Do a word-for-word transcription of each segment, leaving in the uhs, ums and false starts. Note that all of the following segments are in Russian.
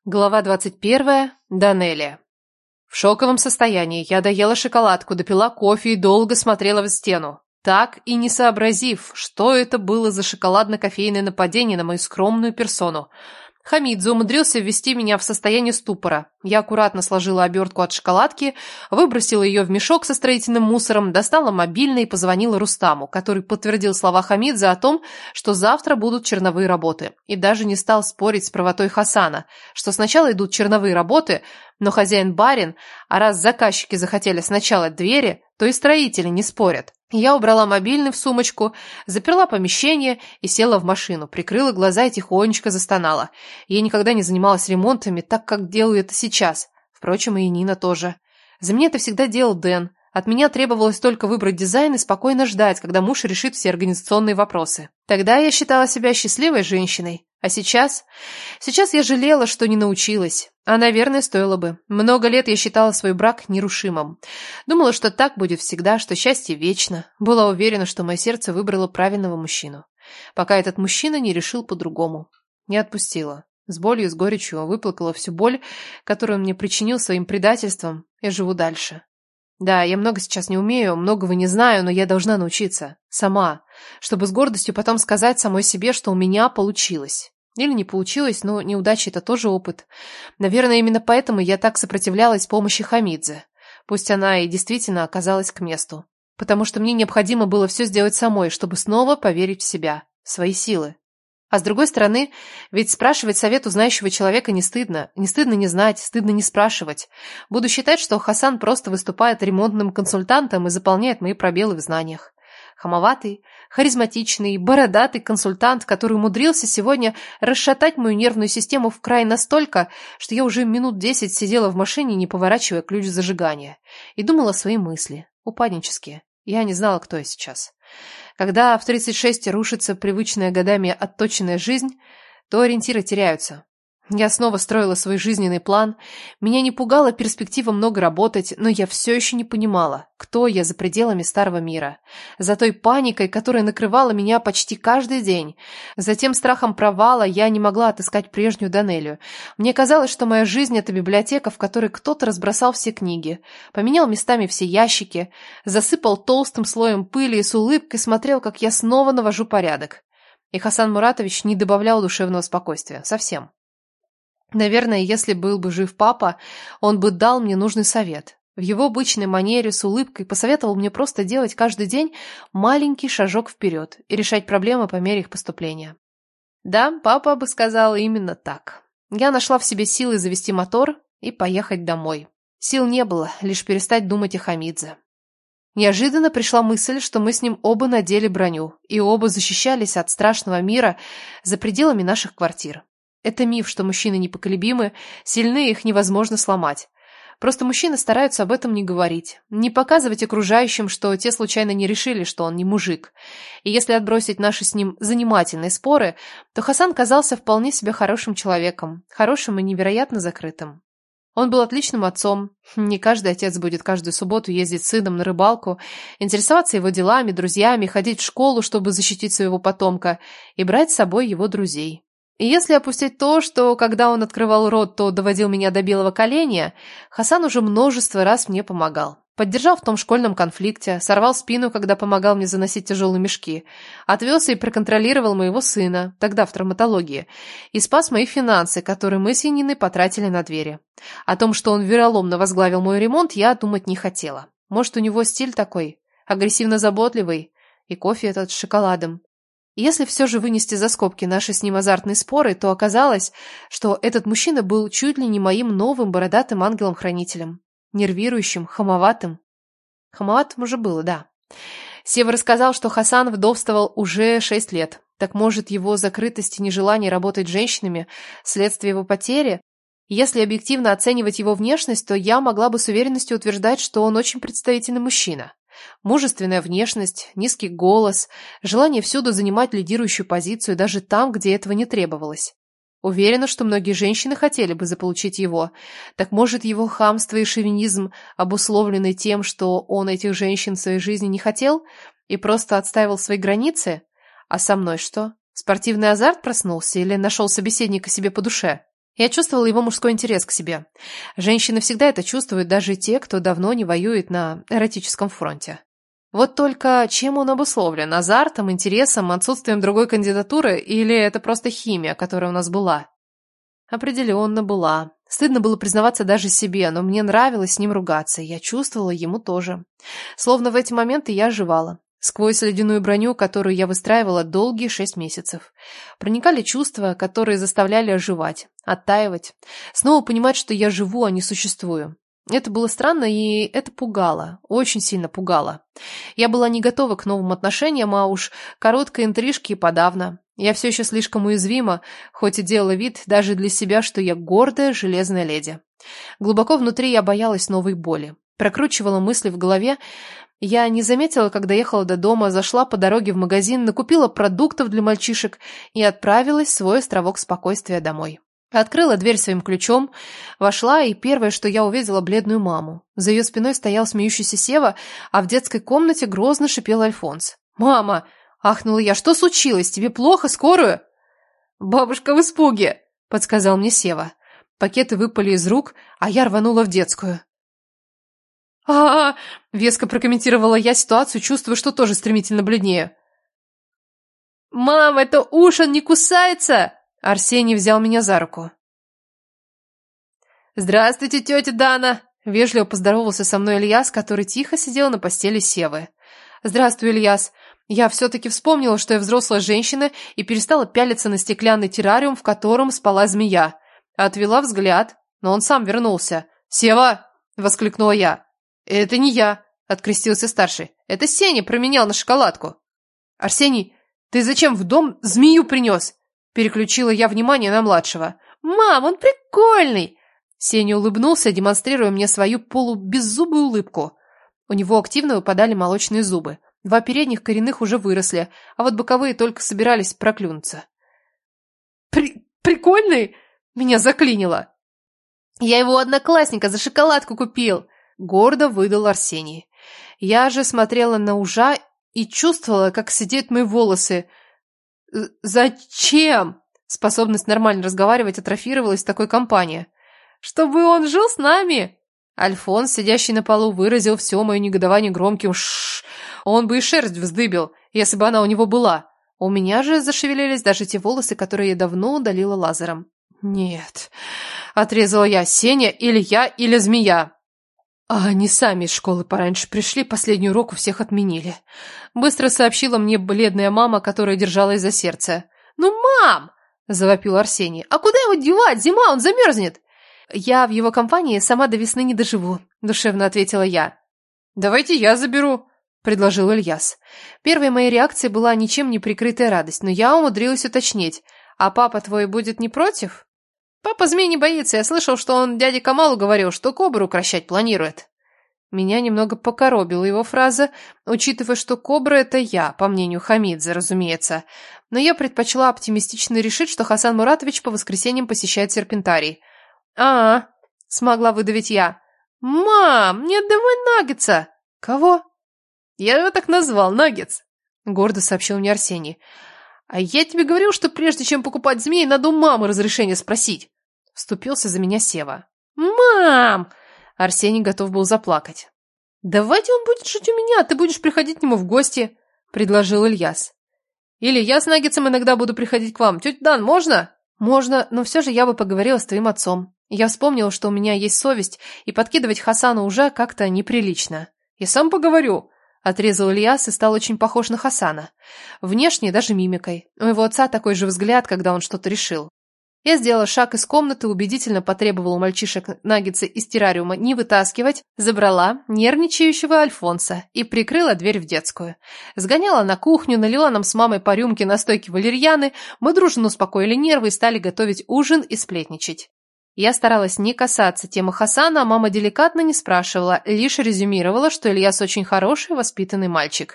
Глава двадцать первая. Данелия. В шоковом состоянии я доела шоколадку, допила кофе и долго смотрела в стену, так и не сообразив, что это было за шоколадно-кофейное нападение на мою скромную персону. Хамидзе умудрился ввести меня в состояние ступора. Я аккуратно сложила обертку от шоколадки, выбросила ее в мешок со строительным мусором, достала мобильный и позвонила Рустаму, который подтвердил слова Хамидзе о том, что завтра будут черновые работы, и даже не стал спорить с правотой Хасана, что сначала идут черновые работы, но хозяин барин, а раз заказчики захотели сначала двери, то и строители не спорят. Я убрала мобильный в сумочку, заперла помещение и села в машину, прикрыла глаза и тихонечко застонала. Я никогда не занималась ремонтами так, как делаю это сейчас. Впрочем, и Нина тоже. За меня это всегда делал Дэн. От меня требовалось только выбрать дизайн и спокойно ждать, когда муж решит все организационные вопросы. Тогда я считала себя счастливой женщиной. А сейчас? Сейчас я жалела, что не научилась. А, наверное, стоило бы. Много лет я считала свой брак нерушимым. Думала, что так будет всегда, что счастье вечно. Была уверена, что мое сердце выбрало правильного мужчину. Пока этот мужчина не решил по-другому. Не отпустила. С болью, с горечью выплакала всю боль, которую он мне причинил своим предательством, и живу дальше. Да, я много сейчас не умею, многого не знаю, но я должна научиться. Сама. Чтобы с гордостью потом сказать самой себе, что у меня получилось. Или не получилось, но неудача – это тоже опыт. Наверное, именно поэтому я так сопротивлялась помощи Хамидзе. Пусть она и действительно оказалась к месту. Потому что мне необходимо было все сделать самой, чтобы снова поверить в себя, в свои силы. А с другой стороны, ведь спрашивать совет у знающего человека не стыдно. Не стыдно не знать, стыдно не спрашивать. Буду считать, что Хасан просто выступает ремонтным консультантом и заполняет мои пробелы в знаниях. Хамоватый, харизматичный, бородатый консультант, который умудрился сегодня расшатать мою нервную систему в край настолько, что я уже минут десять сидела в машине, не поворачивая ключ зажигания, и думала свои мысли, упаднические. Я не знала, кто я сейчас. Когда в тридцать шесть рушится привычная годами отточенная жизнь, то ориентиры теряются. Я снова строила свой жизненный план. Меня не пугала перспектива много работать, но я все еще не понимала, кто я за пределами старого мира. За той паникой, которая накрывала меня почти каждый день. За тем страхом провала я не могла отыскать прежнюю Данелию. Мне казалось, что моя жизнь – это библиотека, в которой кто-то разбросал все книги, поменял местами все ящики, засыпал толстым слоем пыли и с улыбкой смотрел, как я снова навожу порядок. И Хасан Муратович не добавлял душевного спокойствия. Совсем. Наверное, если был бы жив папа, он бы дал мне нужный совет. В его обычной манере, с улыбкой, посоветовал мне просто делать каждый день маленький шажок вперед и решать проблемы по мере их поступления. Да, папа бы сказал именно так. Я нашла в себе силы завести мотор и поехать домой. Сил не было, лишь перестать думать о Хамидзе. Неожиданно пришла мысль, что мы с ним оба надели броню, и оба защищались от страшного мира за пределами наших квартир. Это миф, что мужчины непоколебимы, сильны, их невозможно сломать. Просто мужчины стараются об этом не говорить, не показывать окружающим, что те случайно не решили, что он не мужик. И если отбросить наши с ним занимательные споры, то Хасан казался вполне себе хорошим человеком, хорошим и невероятно закрытым. Он был отличным отцом. Не каждый отец будет каждую субботу ездить с сыном на рыбалку, интересоваться его делами, друзьями, ходить в школу, чтобы защитить своего потомка, и брать с собой его друзей. И если опустить то, что, когда он открывал рот, то доводил меня до белого коленя, Хасан уже множество раз мне помогал. Поддержал в том школьном конфликте, сорвал спину, когда помогал мне заносить тяжелые мешки, отвез и проконтролировал моего сына, тогда в травматологии, и спас мои финансы, которые мы с Яниной потратили на двери. О том, что он вероломно возглавил мой ремонт, я думать не хотела. Может, у него стиль такой, агрессивно-заботливый, и кофе этот с шоколадом. Если все же вынести за скобки наши с ним азартные споры, то оказалось, что этот мужчина был чуть ли не моим новым бородатым ангелом-хранителем. Нервирующим, хамоватым. Хамоватым уже было, да. Сева рассказал, что Хасан вдовствовал уже шесть лет. Так может, его закрытость и нежелание работать с женщинами – следствие его потери? Если объективно оценивать его внешность, то я могла бы с уверенностью утверждать, что он очень представительный мужчина. Мужественная внешность, низкий голос, желание всюду занимать лидирующую позицию даже там, где этого не требовалось. Уверена, что многие женщины хотели бы заполучить его. Так может, его хамство и шовинизм обусловлены тем, что он этих женщин в своей жизни не хотел и просто отстаивал свои границы? А со мной что? Спортивный азарт проснулся или нашел собеседника себе по душе? Я чувствовала его мужской интерес к себе. Женщины всегда это чувствуют, даже те, кто давно не воюет на эротическом фронте. Вот только чем он обусловлен? Азартом, интересом, отсутствием другой кандидатуры или это просто химия, которая у нас была? Определенно была. Стыдно было признаваться даже себе, но мне нравилось с ним ругаться, и я чувствовала ему тоже. Словно в эти моменты я оживала. Сквозь ледяную броню, которую я выстраивала долгие шесть месяцев, проникали чувства, которые заставляли оживать, оттаивать, снова понимать, что я живу, а не существую. Это было странно, и это пугало, очень сильно пугало. Я была не готова к новым отношениям, а уж короткой интрижки и подавно. Я все еще слишком уязвима, хоть и делала вид даже для себя, что я гордая железная леди. Глубоко внутри я боялась новой боли. Прокручивала мысли в голове. Я не заметила, когда ехала до дома, зашла по дороге в магазин, накупила продуктов для мальчишек и отправилась в свой островок спокойствия домой. Открыла дверь своим ключом, вошла, и первое, что я увидела, бледную маму. За ее спиной стоял смеющийся Сева, а в детской комнате грозно шипел Альфонс. «Мама!» – ахнула я. «Что случилось? Тебе плохо? Скорую?» «Бабушка в испуге!» – подсказал мне Сева. Пакеты выпали из рук, а я рванула в детскую. «А-а-а!» – веско прокомментировала я ситуацию, чувствуя, что тоже стремительно бледнею. «Мам, это Ушан не кусается!» Арсений взял меня за руку. «Здравствуйте, тетя Дана!» – вежливо поздоровался со мной Ильяс, который тихо сидел на постели Севы. «Здравствуй, Ильяс. Я все-таки вспомнила, что я взрослая женщина и перестала пялиться на стеклянный террариум, в котором спала змея. Отвела взгляд, но он сам вернулся. «Сева!» – воскликнула я. «Это не я!» – открестился старший. «Это Сеня променял на шоколадку». «Арсений, ты зачем в дом змею принес?» Переключила я внимание на младшего. «Мам, он прикольный!» Сеня улыбнулся, демонстрируя мне свою полубеззубую улыбку. У него активно выпадали молочные зубы. Два передних коренных уже выросли, а вот боковые только собирались проклюнуться. «При... прикольный?» Меня заклинило. «Я его у одноклассника за шоколадку купил!» Гордо выдал Арсений. Я же смотрела на ужа и чувствовала, как сидят мои волосы. «Зачем?» Способность нормально разговаривать атрофировалась в такой компании. «Чтобы он жил с нами!» Альфонс, сидящий на полу, выразил все мое негодование громким «шшш». Он бы и шерсть вздыбил, если бы она у него была. У меня же зашевелились даже те волосы, которые я давно удалила лазером. «Нет», — отрезала я, — «Сеня или я, или змея». А они сами из школы пораньше пришли, последний урок у всех отменили. Быстро сообщила мне бледная мама, которая держалась за сердце. «Ну, мам!» – завопил Арсений. «А куда его девать? Зима, он замерзнет!» «Я в его компании сама до весны не доживу», – душевно ответила я. «Давайте я заберу», – предложил Ильяс. Первой моей реакцией была ничем не прикрытая радость, но я умудрилась уточнить. «А папа твой будет не против?» «Папа змей не боится. Я слышал, что он дяде Камалу говорил, что кобру укращать планирует». Меня немного покоробила его фраза, учитывая, что кобра – это я, по мнению Хамидзе, разумеется. Но я предпочла оптимистично решить, что Хасан Муратович по воскресеньям посещает серпентарий. «А-а», – смогла выдавить я. «Мам, не отдавай Наггетса!» «Кого?» «Я его так назвал, Наггетс», – гордо сообщил мне Арсений. «А я тебе говорил, что прежде чем покупать змей, надо у мамы разрешение спросить». Вступился за меня Сева. «Мам!» Арсений готов был заплакать. «Давайте он будет жить у меня, а ты будешь приходить к нему в гости», — предложил Ильяс. «Или я с Наггетсом иногда буду приходить к вам. Тетя Дан, можно?» «Можно, но все же я бы поговорила с твоим отцом». Я вспомнила, что у меня есть совесть, и подкидывать Хасану уже как-то неприлично. «Я сам поговорю», — отрезал Ильяс и стал очень похож на Хасана. Внешне, даже мимикой. У его отца такой же взгляд, когда он что-то решил. Я сделала шаг из комнаты, убедительно потребовала у мальчишек наггетсы из террариума не вытаскивать, забрала нервничающего Альфонса и прикрыла дверь в детскую. Сгоняла на кухню, налила нам с мамой по рюмке настойки валерьяны, мы дружно успокоили нервы и стали готовить ужин и сплетничать. Я старалась не касаться темы Хасана, а мама деликатно не спрашивала, лишь резюмировала, что Ильяс очень хороший, воспитанный мальчик.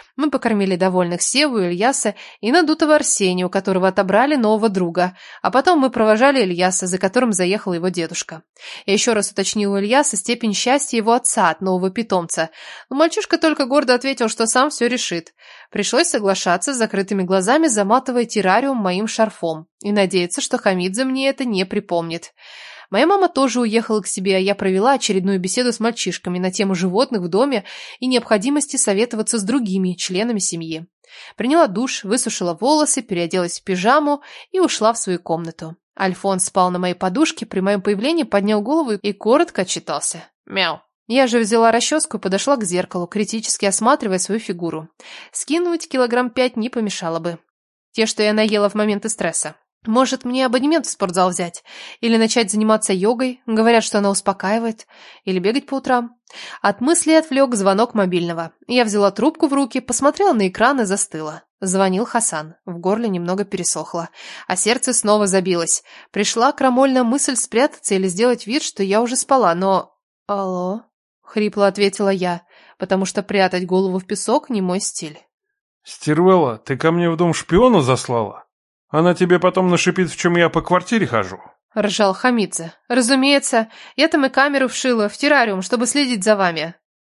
Мы покормили довольных Севу и Ильяса и надутого Арсения, у которого отобрали нового друга, а потом мы провожали Ильяса, за которым заехал его дедушка. Я еще раз уточнила у Ильяса степень счастья его отца от нового питомца, но мальчишка только гордо ответил, что сам все решит. Пришлось соглашаться с закрытыми глазами, заматывая террариум моим шарфом, и надеяться, что Хамидзе мне это не припомнит. Моя мама тоже уехала к себе, а я провела очередную беседу с мальчишками на тему животных в доме и необходимости советоваться с другими членами семьи. Приняла душ, высушила волосы, переоделась в пижаму и ушла в свою комнату. Альфонс спал на моей подушке, при моем появлении поднял голову и коротко отчитался. Мяу. Я же взяла расческу и подошла к зеркалу, критически осматривая свою фигуру. Скинуть килограмм пять не помешало бы. Те, что я наела в моменты стресса. Может, мне абонемент в спортзал взять? Или начать заниматься йогой? Говорят, что она успокаивает. Или бегать по утрам? От мысли отвлек звонок мобильного. Я взяла трубку в руки, посмотрела на экран и застыла. Звонил Хасан. В горле немного пересохло. А сердце снова забилось. Пришла крамольная мысль спрятаться или сделать вид, что я уже спала, но... «Алло?» — хрипло ответила я, потому что прятать голову в песок не мой стиль. «Стервелла, ты ко мне в дом шпиона заслала? Она тебе потом нашипит, в чем я по квартире хожу?» — ржал Хамидзе. «Разумеется, я там и камеру вшила в террариум, чтобы следить за вами».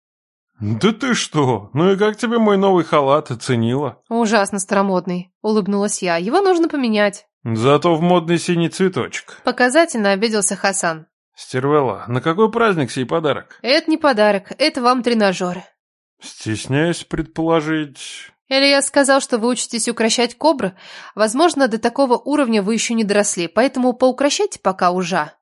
«Да ты что? Ну и как тебе мой новый халат? Оценила?» «Ужасно старомодный», — улыбнулась я. «Его нужно поменять». «Зато в модный синий цветочек». Показательно обиделся Хасан. «Стервелла, на какой праздник сей подарок?» «Это не подарок, это вам тренажер». «Стесняюсь предположить...» Или я сказал, что вы учитесь укращать кобры? Возможно, до такого уровня вы еще не доросли, поэтому поукращайте пока ужа».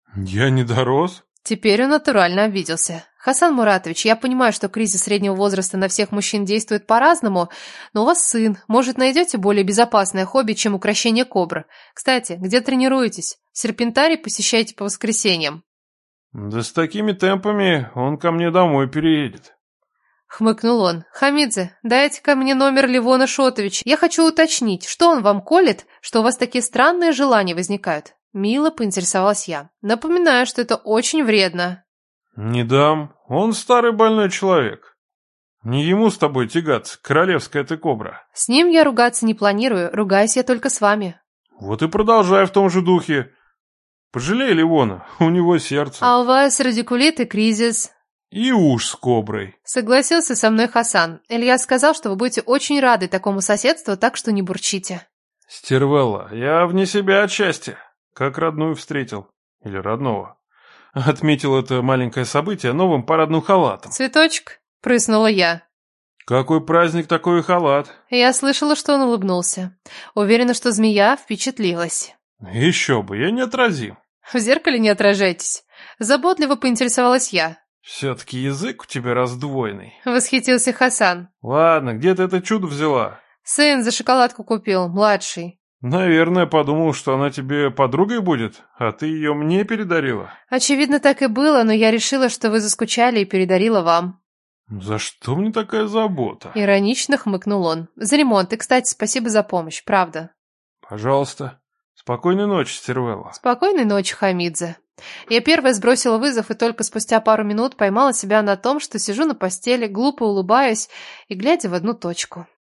«Я не дорос?» Теперь он натурально обиделся. «Хасан Муратович, я понимаю, что кризис среднего возраста на всех мужчин действует по-разному, но у вас сын. Может, найдете более безопасное хобби, чем укрощение кобр? Кстати, где тренируетесь? Серпентарий посещаете по воскресеньям?» «Да с такими темпами он ко мне домой переедет». Хмыкнул он. «Хамидзе, дайте-ка мне номер Левона Шотовича. Я хочу уточнить, что он вам колет, что у вас такие странные желания возникают?» Мило поинтересовалась я. «Напоминаю, что это очень вредно». «Не дам. Он старый больной человек. Не ему с тобой тягаться, королевская ты кобра». «С ним я ругаться не планирую, ругаюсь я только с вами». «Вот и продолжай в том же духе. Пожалей Левона, у него сердце». «А у вас радикулит и кризис». «И уж с коброй». Согласился со мной Хасан. Илья сказал, что вы будете очень рады такому соседству, так что не бурчите. «Стервелла, я вне себя от счастья. Как родную встретил. Или родного. Отметил это маленькое событие новым парадным халатом». «Цветочек?» — прыснула я. «Какой праздник, такой и халат». Я слышала, что он улыбнулся. Уверена, что змея впечатлилась. «Еще бы, я неотразим». В зеркале не отражайтесь. Заботливо поинтересовалась я. «Все-таки язык у тебя раздвоенный». Восхитился Хасан. «Ладно, где ты это чудо взяла?» Сын за шоколадку купил, младший. «Наверное, подумал, что она тебе подругой будет, а ты ее мне передарила». Очевидно, так и было, но я решила, что вы заскучали и передарила вам. «За что мне такая забота?» Иронично хмыкнул он. За ремонт, и, кстати, спасибо за помощь, правда. «Пожалуйста. Спокойной ночи, Стервелла». Спокойной ночи, Хамидзе. Я первая сбросила вызов и только спустя пару минут поймала себя на том, что сижу на постели, глупо улыбаюсь и глядя в одну точку.